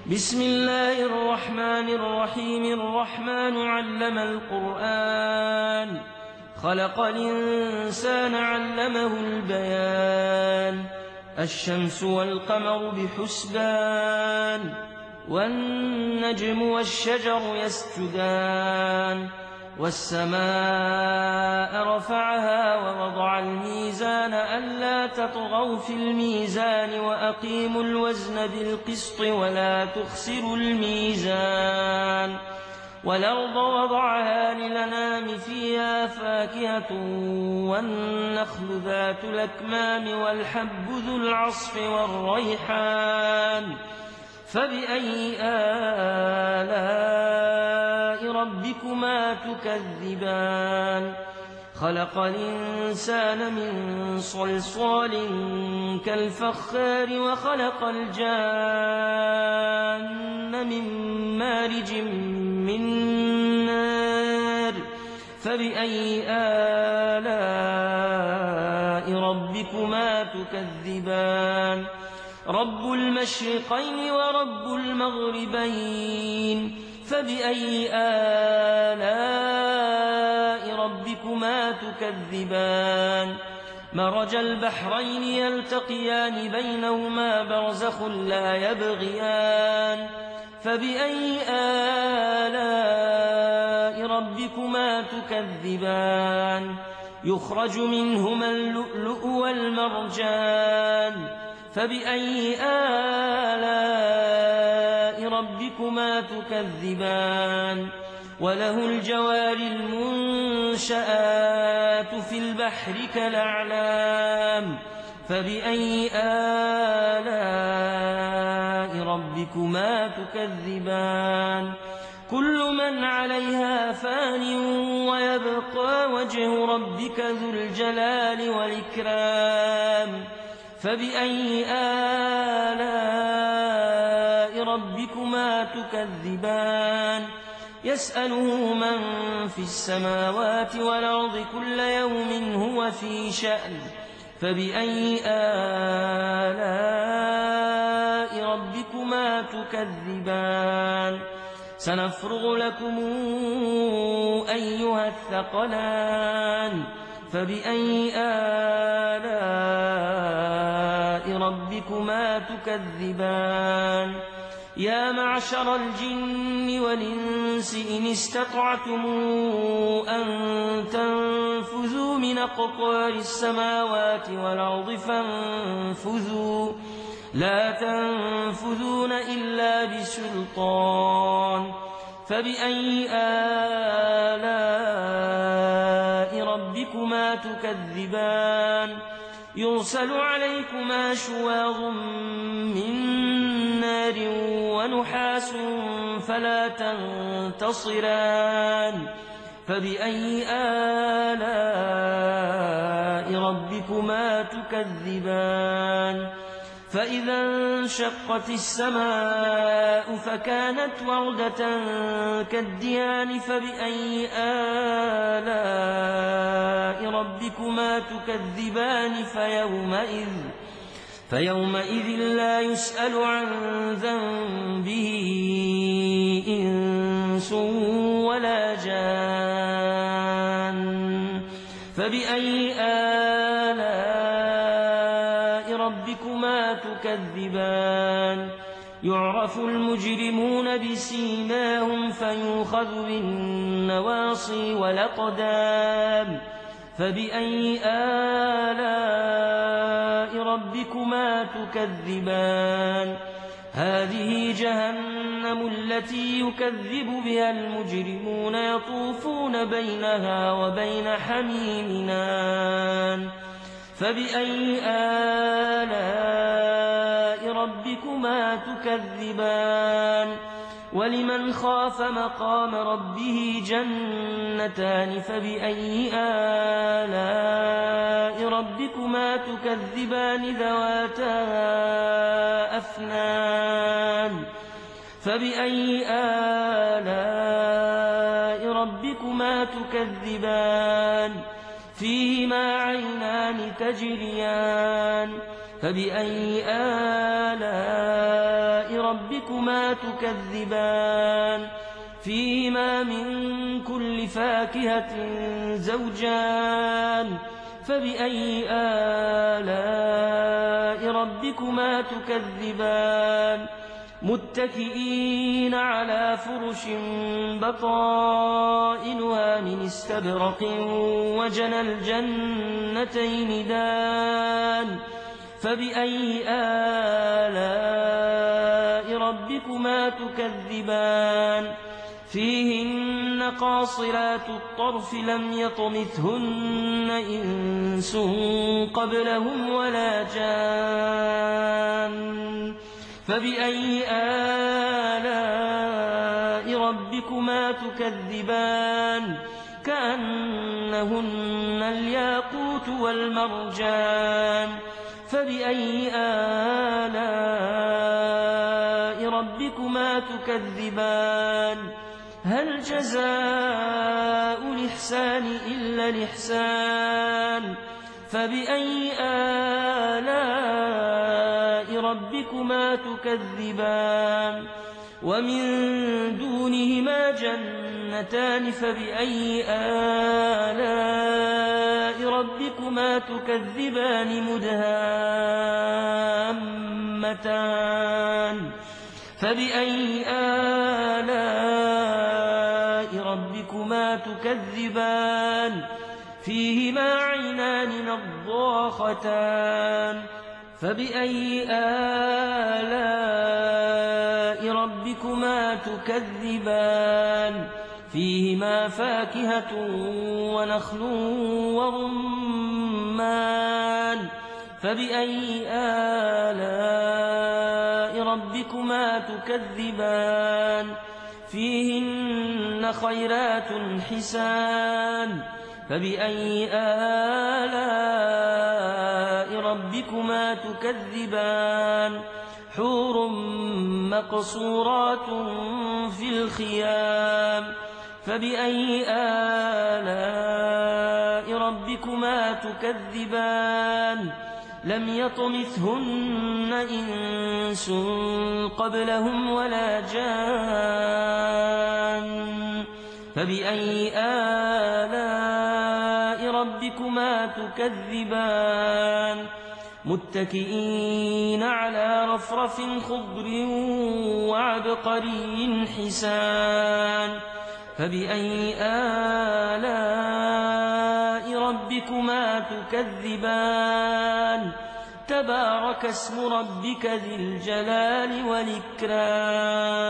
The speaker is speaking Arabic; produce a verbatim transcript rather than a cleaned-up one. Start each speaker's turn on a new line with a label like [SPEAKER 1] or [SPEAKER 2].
[SPEAKER 1] بسم الله الرحمن الرحيم. الرحمن علم القرآن، خلق الإنسان علمه البيان. الشمس والقمر بحسبان، والنجم والشجر يسجدان. والسماء رفعها ووضع الميزان ألا تطغوا في الميزان وأقيموا الوزن بالقسط ولا تخسروا الميزان. والأرض وضعها للأنام فيها فاكهة والنخل ذات الأكمام والحب ذو العصف والريحان. فبأي آلاء ربكما تكذبان؟ خلق الإنسان من صلصال كالفخار وخلق الجان من مارج من نار. فبأي آلاء ربكما تكذبان؟ رب المشرقين ورب المغربين. فبأي آلاء ربكما تكذبان؟ مرج البحرين يلتقيان بينهما برزخ لا يبغيان. فبأي آلاء ربكما تكذبان؟ يخرج منهما اللؤلؤ والمرجان. فبأي آلاء ربكما تكذبان؟ وله الجوار المنشآت في البحر كالأعلام. فبأي آلاء ربكما تكذبان؟ كل من عليها فان ويبقى وجه ربك ذو الجلال والإكرام. فبأي آلاء ربكما تكذبان؟ يسأله من في السماوات والأرض كل يوم هو في شأن. فبأي آلاء ربكما تكذبان؟ سنفرغ لكم أيها الثقلان. فبأي آلاء ربكما تكذبان؟ يا معشر الجن والإنس إن استطعتم أن تنفذوا من أقطار السماوات والأرض فانفذوا، لا تنفذون إلا بسلطان. فبأي آلاء ربكما تكذبان؟ يرسل عليكما شواظ من نار ونحاس فلا تنتصران. فبأي آلاء ربكما تكذبان؟ فإذا انشقت السماء فكانت وردة كالدهان. فبأي آلاء ربكما تكذبان؟ فيومئذ, فيومئذ لا يسأل عن ذنبه إنس ولا جان. فبأي آلاء ربكما تكذبان؟ يعرف المجرمون بسيماهم فيؤخذ بالنواصي والأقدام. فبأي آلاء ربكما تكذبان؟ هذه جهنم التي يكذب بها المجرمون يطوفون بينها وبين حميم آن. فبأي آلاء ربكما تكذبان؟ ولمن خاف مقام ربه جنتان. فبأي آلاء ربكما تكذبان؟ ذواتا أفنان. فبأي آلاء ربكما تكذبان؟ فيهما عينان تجريان فبأي آلاء ربكما تكذبان فيهما من كل فاكهة زوجان فبأي آلاء ربكما تكذبان متكئين على فرش بطائنها من استبرق وجنى الجنتين دان فبأي آلاء ربكما تكذبان فيهن قاصرات الطرف لم يطمثهن إنس قبلهم ولا جان فبأي آلاء ربكما تكذبان كأنهن الياقوت والمرجان فبأي آلاء ربكما تكذبان هل جزاء الإحسان إلا الإحسان فبأي آلاء ربكما تكذبان ومن دونهما جنتان فبأي آلاء ربكما تكذبان مدهامتان فبأي آلاء ربكما تكذبان فيهما عينان نضاختان فبأي آلاء ربكما تكذبان فيهما فاكهة ونخل ورمان فبأي آلاء ربكما تكذبان فيهن خيرات حسان فبأي آلاء ربكما تكذبان حور مقصورات في الخيام فبأي آلاء ربكما تكذبان لم يطمثهن إنس قبلهم ولا جان فبأي آلاء ربكما تكذبان متكئين على رفرف خضر وعبقري حسان فبأي آلاء ربكما تكذبان تبارك اسم ربك ذي الجلال والإكرام